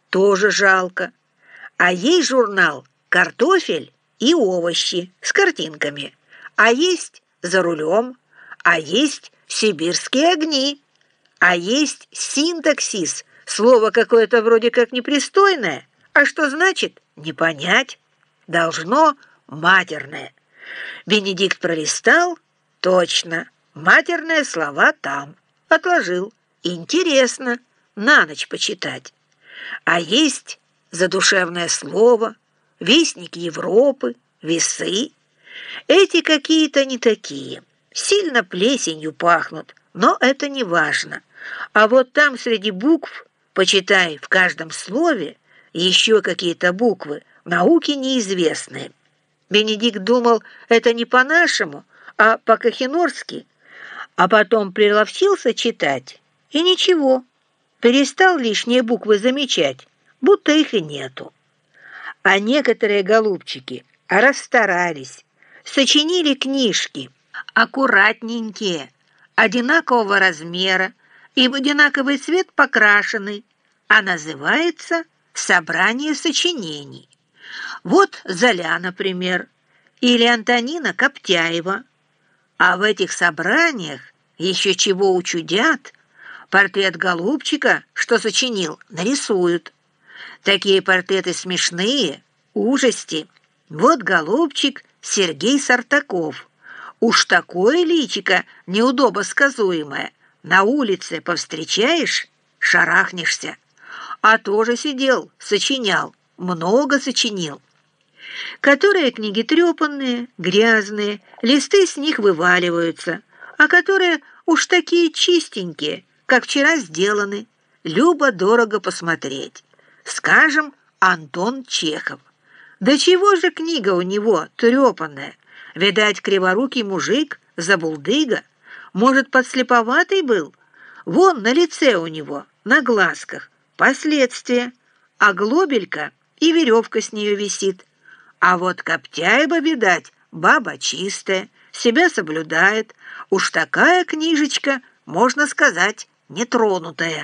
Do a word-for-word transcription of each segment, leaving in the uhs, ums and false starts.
тоже жалко. А есть журнал «Картофель и овощи» с картинками, а есть «За рулем», а есть «Сибирские огни», а есть «Синтаксис», слово какое-то вроде как непристойное, а что значит — не понять. Должно матерное. Бенедикт пролистал, точно, матерные слова там. Отложил. Интересно, на ночь почитать. А есть задушевное слово, вестник Европы, весы. Эти какие-то не такие, сильно плесенью пахнут, но это не важно. А вот там среди букв, почитай, в каждом слове еще какие-то буквы, науке неизвестные. Бенедикт думал, это не по-нашему, а по-кахинорски, а потом приловчился читать, и ничего, перестал лишние буквы замечать, будто их и нету. А некоторые голубчики расстарались, сочинили книжки, аккуратненькие, одинакового размера и в одинаковый цвет покрашены, а называется «Собрание сочинений». Вот Золя, например, или Антонина Коптяева. А в этих собраниях еще чего учудят, портрет голубчика, что сочинил, нарисуют. Такие портреты смешные, ужасти. Вот голубчик Сергей Сартаков. Уж такое личико неудобосказуемое. На улице повстречаешь, шарахнешься. А тоже сидел, сочинял, много сочинил. Которые книги трепанные, грязные, листы с них вываливаются, а которые уж такие чистенькие, как вчера сделаны, любо-дорого посмотреть. Скажем, Антон Чехов. Да чего же книга у него трепанная? Видать, криворукий мужик, забулдыга. Может, подслеповатый был? Вон на лице у него, на глазках, последствия, а глобелька и веревка с нее висит. А вот Коптяева, видать, баба чистая, себя соблюдает. Уж такая книжечка, можно сказать, нетронутая.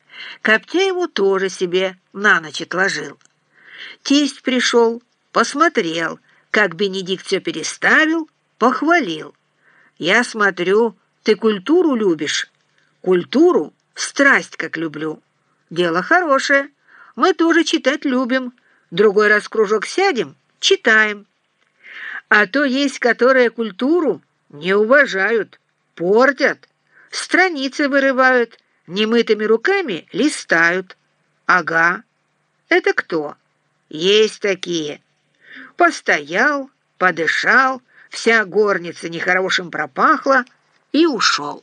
Коптяеву тоже себе на ночь отложил. Тесть пришел, посмотрел, как Бенедикт все переставил, похвалил. «Я смотрю, ты культуру любишь». «Культуру? Страсть как люблю». «Дело хорошее. Мы тоже читать любим. Другой раз в кружок сядем, читаем. А то есть, которые культуру не уважают, портят, страницы вырывают, немытыми руками листают». «Ага. Это кто?» «Есть такие». Постоял, подышал, вся горница нехорошим пропахла и ушел.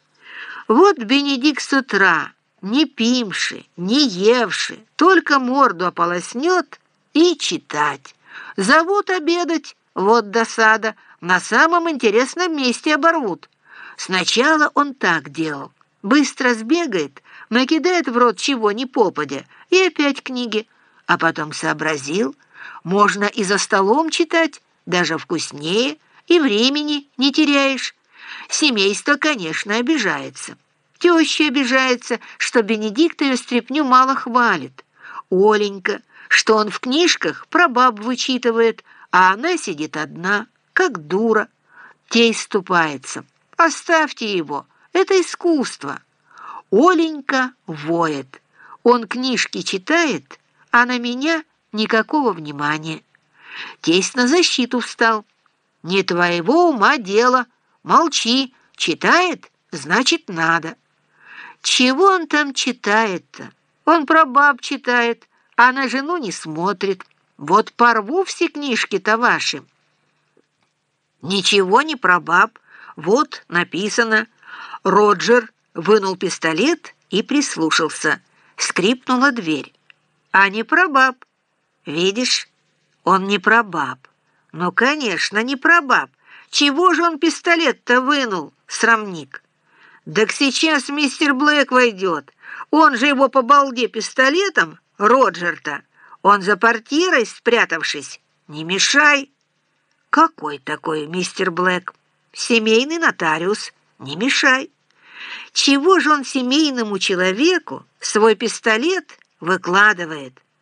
Вот Бенедикт с утра, не пимши, не евши, только морду ополоснет и читать. Зовут обедать, вот досада, на самом интересном месте оборвут. Сначала он так делал. Быстро сбегает, накидает в рот чего ни попадя, и опять книги. А потом сообразил, можно и за столом читать, даже вкуснее, и времени не теряешь. Семейство, конечно, обижается. Теща обижается, что Бенедикт ее стряпню мало хвалит. Оленька, что он в книжках про баб вычитывает, а она сидит одна, как дура. Тесть ступается. Оставьте его, это искусство. Оленька воет. Он книжки читает, а на меня никакого внимания. Тесть на защиту встал. Не твоего ума дело. Молчи. Читает, значит, надо. Чего он там читает-то? Он про баб читает, а на жену не смотрит. Вот порву все книжки-то ваши. Ничего не про баб. Вот написано. Роджер вынул пистолет и прислушался. Скрипнула дверь. А не про баб. Видишь, он не про баб. Ну, конечно, не про баб. Чего же он пистолет-то вынул, срамник? Так сейчас мистер Блэк войдет. Он же его по балде пистолетом, Роджер-то. Он за портьерой спрятавшись. Не мешай. Какой такой мистер Блэк? Семейный нотариус. Не мешай. Чего же он семейному человеку свой пистолет Выкладывает.